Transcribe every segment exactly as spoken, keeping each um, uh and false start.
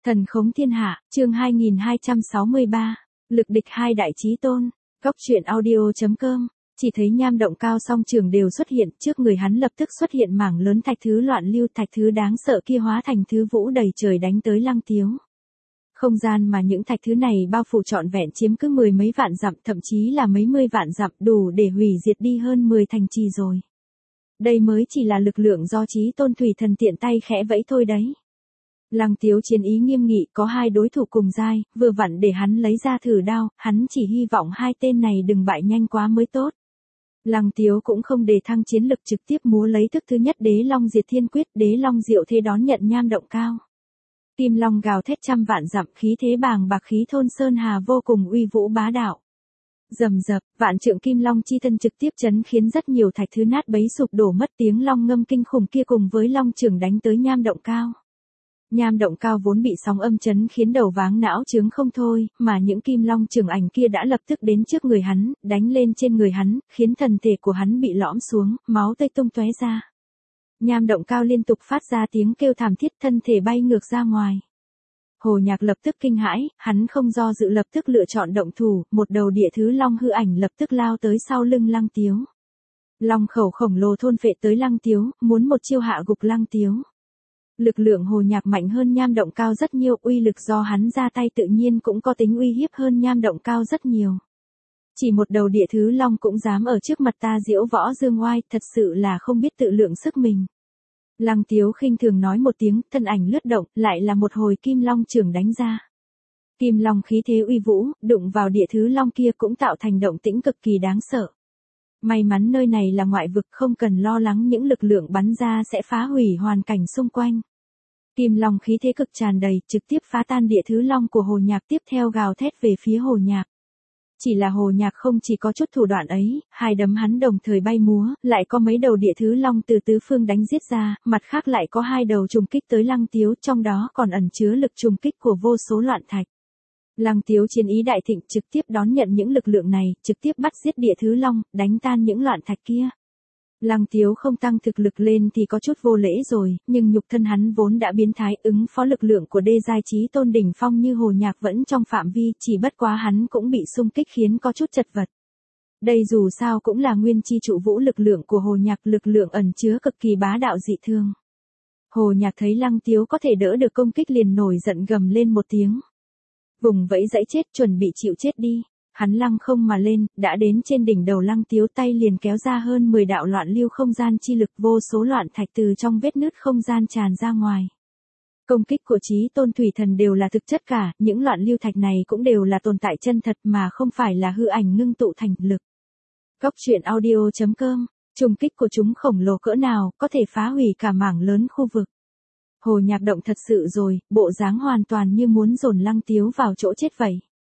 Thần khống thiên hạ, chương hai nghìn hai trăm sáu mươi ba, lực địch hai đại chí tôn, góc truyện audio.com, chỉ thấy nham động cao song trường đều xuất hiện, trước người hắn lập tức xuất hiện mảng lớn thạch thứ loạn lưu, thạch thứ đáng sợ kia hóa thành thứ vũ đầy trời đánh tới Lăng Tiếu. Không gian mà những thạch thứ này bao phủ trọn vẹn chiếm cứ mười mấy vạn dặm, thậm chí là mấy mươi vạn dặm, đủ để hủy diệt đi hơn mười thành trì rồi. Đây mới chỉ là lực lượng do chí tôn thủy thần tiện tay khẽ vẫy thôi đấy. Lăng Tiếu chiến ý nghiêm nghị, có hai đối thủ cùng giai, vừa vặn để hắn lấy ra thử đao, hắn chỉ hy vọng hai tên này đừng bại nhanh quá mới tốt. Lăng Tiếu cũng không đề thăng chiến lực, trực tiếp múa lấy thức thứ nhất Đế Long Diệt Thiên Quyết, Đế Long diệu thế đón nhận nham động cao. Kim long gào thét trăm vạn dặm, khí thế bàng bạc, khí thôn sơn hà vô cùng uy vũ bá đạo. Rầm rập, vạn trượng kim long chi thân trực tiếp chấn khiến rất nhiều thạch thứ nát bấy sụp đổ mất, tiếng long ngâm kinh khủng kia cùng với long trường đánh tới nham động cao. Nham động cao vốn bị sóng âm chấn khiến đầu váng não chướng không thôi, mà những kim long trường ảnh kia đã lập tức đến trước người hắn, đánh lên trên người hắn, khiến thần thể của hắn bị lõm xuống, máu tươi tung tóe ra. Nham động cao liên tục phát ra tiếng kêu thảm thiết, thân thể bay ngược ra ngoài. Hồ Nhạc lập tức kinh hãi, hắn không do dự lập tức lựa chọn động thủ, một đầu địa thứ long hư ảnh lập tức lao tới sau lưng Lăng Tiếu. Long khẩu khổng lồ thôn phệ tới Lăng Tiếu, muốn một chiêu hạ gục Lăng Tiếu. Lực lượng Hồ Nhạc mạnh hơn nham động cao rất nhiều, uy lực do hắn ra tay tự nhiên cũng có tính uy hiếp hơn nham động cao rất nhiều. Chỉ một đầu địa thứ long cũng dám ở trước mặt ta diễu võ dương oai, thật sự là không biết tự lượng sức mình. Lăng Tiếu khinh thường nói một tiếng, thân ảnh lướt động, lại là một hồi kim long chưởng đánh ra. Kim long khí thế uy vũ, đụng vào địa thứ long kia cũng tạo thành động tĩnh cực kỳ đáng sợ. May mắn nơi này là ngoại vực, không cần lo lắng những lực lượng bắn ra sẽ phá hủy hoàn cảnh xung quanh. Kim long khí thế cực tràn đầy, trực tiếp phá tan địa thứ long của Hồ Nhạc, tiếp theo gào thét về phía Hồ Nhạc. Chỉ là Hồ Nhạc không chỉ có chút thủ đoạn ấy, hai đấm hắn đồng thời bay múa, lại có mấy đầu địa thứ long từ tứ phương đánh giết ra, mặt khác lại có hai đầu trùng kích tới Lăng Tiếu, trong đó còn ẩn chứa lực trùng kích của vô số loạn thạch. Lăng Tiếu chiến ý đại thịnh, trực tiếp đón nhận những lực lượng này, trực tiếp bắt giết địa thứ long, đánh tan những loạn thạch kia. Lăng Tiếu không tăng thực lực lên thì có chút vô lễ rồi, nhưng nhục thân hắn vốn đã biến thái, ứng phó lực lượng của đê giai chí tôn đỉnh phong như Hồ Nhạc vẫn trong phạm vi, chỉ bất quá hắn cũng bị xung kích khiến có chút chật vật. Đây dù sao cũng là nguyên chi trụ vũ lực lượng của Hồ Nhạc, lực lượng ẩn chứa cực kỳ bá đạo dị thương. Hồ Nhạc thấy Lăng Tiếu có thể đỡ được công kích liền nổi giận gầm lên một tiếng. Vùng vẫy dãy chết, chuẩn bị chịu chết đi. Hắn lăng không mà lên, đã đến trên đỉnh đầu Lăng Tiếu, tay liền kéo ra hơn mười đạo loạn lưu không gian chi lực, vô số loạn thạch từ trong vết nứt không gian tràn ra ngoài. Công kích của chí tôn thủy thần đều là thực chất cả, những loạn lưu thạch này cũng đều là tồn tại chân thật mà không phải là hư ảnh ngưng tụ thành lực. Góc truyện audio.com, trùng kích của chúng khổng lồ cỡ nào, có thể phá hủy cả mảng lớn khu vực. Hồ Nhạc động thật sự rồi, bộ dáng hoàn toàn như muốn dồn Lăng Tiếu vào chỗ chết vậy.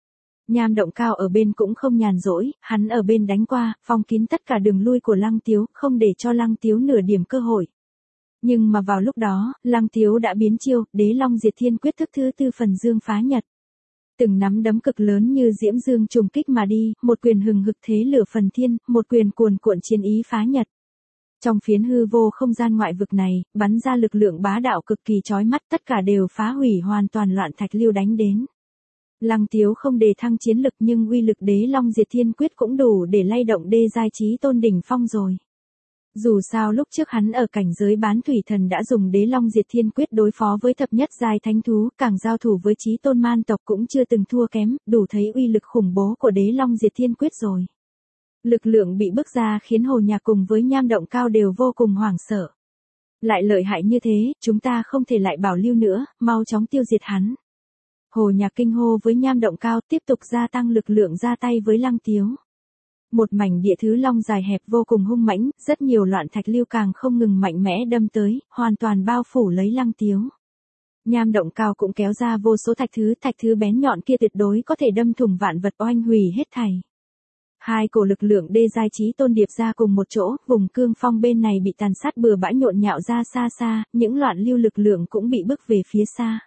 Nham động cao ở bên cũng không nhàn rỗi, hắn ở bên đánh qua, phong kín tất cả đường lui của Lăng Tiếu, không để cho Lăng Tiếu nửa điểm cơ hội. Nhưng mà vào lúc đó, Lăng Tiếu đã biến chiêu, Đế Long Diệt Thiên Quyết thức thứ tư phần dương phá nhật. Từng nắm đấm cực lớn như diễm dương trùng kích mà đi, một quyền hừng hực thế lửa phần thiên, một quyền cuồn cuộn chiến ý phá nhật. Trong phiến hư vô không gian ngoại vực này, bắn ra lực lượng bá đạo cực kỳ chói mắt, tất cả đều phá hủy hoàn toàn loạn thạch lưu đánh đến. Lăng Tiếu không đề thăng chiến lực nhưng uy lực Đế Long Diệt Thiên Quyết cũng đủ để lay động đê giai chí tôn đỉnh phong rồi. Dù sao lúc trước hắn ở cảnh giới bán thủy thần đã dùng Đế Long Diệt Thiên Quyết đối phó với thập nhất giai thánh thú, càng giao thủ với chí tôn man tộc cũng chưa từng thua kém, đủ thấy uy lực khủng bố của Đế Long Diệt Thiên Quyết rồi. Lực lượng bị bức ra khiến Hồ Nhạc cùng với nham động cao đều vô cùng hoảng sợ. Lại lợi hại như thế, chúng ta không thể lại bảo lưu nữa, mau chóng tiêu diệt hắn. Hồ Nhạc kinh hô với nham động cao, tiếp tục gia tăng lực lượng ra tay với Lăng Tiếu. Một mảnh địa thứ long dài hẹp vô cùng hung mãnh, rất nhiều loạn thạch lưu càng không ngừng mạnh mẽ đâm tới, hoàn toàn bao phủ lấy Lăng Tiếu. Nham động cao cũng kéo ra vô số thạch thứ, thạch thứ bén nhọn kia tuyệt đối có thể đâm thủng vạn vật, oanh hủy hết thảy. Hai cổ lực lượng đê giai chí tôn điệp ra cùng một chỗ, vùng cương phong bên này bị tàn sát bừa bãi nhộn nhạo ra xa xa, những loạn lưu lực lượng cũng bị bức về phía xa.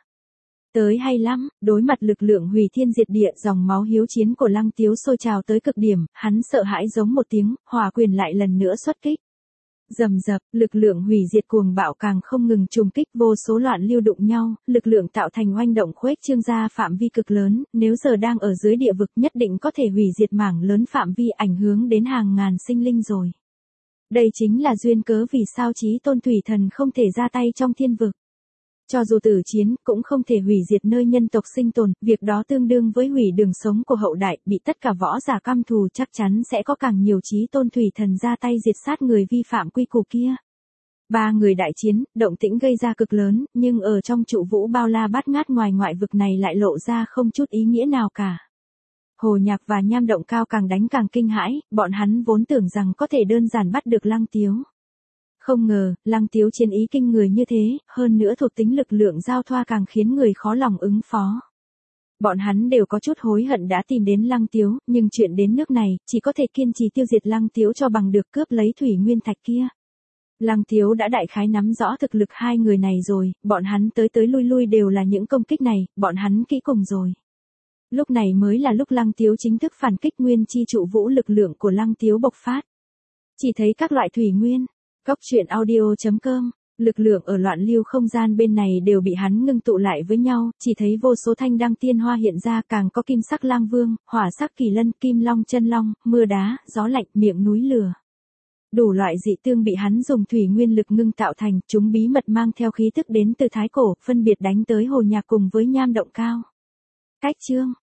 Tới hay lắm, đối mặt lực lượng hủy thiên diệt địa, dòng máu hiếu chiến của Lăng Tiếu sôi trào tới cực điểm, hắn sợ hãi giống một tiếng, hỏa quyền lại lần nữa xuất kích. Rầm rập, lực lượng hủy diệt cuồng bạo càng không ngừng trùng kích, vô số loạn lưu đụng nhau, lực lượng tạo thành oanh động khuếch trương ra phạm vi cực lớn, nếu giờ đang ở dưới địa vực nhất định có thể hủy diệt mảng lớn phạm vi ảnh hưởng đến hàng ngàn sinh linh rồi. Đây chính là duyên cớ vì sao chí tôn thủy thần không thể ra tay trong thiên vực. Cho dù tử chiến, cũng không thể hủy diệt nơi nhân tộc sinh tồn, việc đó tương đương với hủy đường sống của hậu đại, bị tất cả võ giả căm thù chắc chắn sẽ có càng nhiều chí tôn thủy thần ra tay diệt sát người vi phạm quy củ kia. Ba người đại chiến, động tĩnh gây ra cực lớn, nhưng ở trong trụ vũ bao la bát ngát ngoài ngoại vực này lại lộ ra không chút ý nghĩa nào cả. Hồ Nhạc và Nham Động Cao càng đánh càng kinh hãi, bọn hắn vốn tưởng rằng có thể đơn giản bắt được Lăng Tiếu. Không ngờ, Lăng Tiếu chiến ý kinh người như thế, hơn nữa thuộc tính lực lượng giao thoa càng khiến người khó lòng ứng phó. Bọn hắn đều có chút hối hận đã tìm đến Lăng Tiếu, nhưng chuyện đến nước này, chỉ có thể kiên trì tiêu diệt Lăng Tiếu cho bằng được cướp lấy thủy nguyên thạch kia. Lăng Tiếu đã đại khái nắm rõ thực lực hai người này rồi, bọn hắn tới tới lui lui đều là những công kích này, bọn hắn kỹ cùng rồi. Lúc này mới là lúc Lăng Tiếu chính thức phản kích nguyên chi trụ vũ, lực lượng của Lăng Tiếu bộc phát. Chỉ thấy các loại thủy nguyên. Cốc truyện audio chấm com, lực lượng ở loạn lưu không gian bên này đều bị hắn ngưng tụ lại với nhau, chỉ thấy vô số thanh đăng tiên hoa hiện ra, càng có kim sắc lang vương, hỏa sắc kỳ lân, kim long chân long, mưa đá, gió lạnh, miệng núi lửa. Đủ loại dị tương bị hắn dùng thủy nguyên lực ngưng tạo thành, chúng bí mật mang theo khí thức đến từ thái cổ, phân biệt đánh tới Hồ Nhạc cùng với Nham Động Cao. Cách chương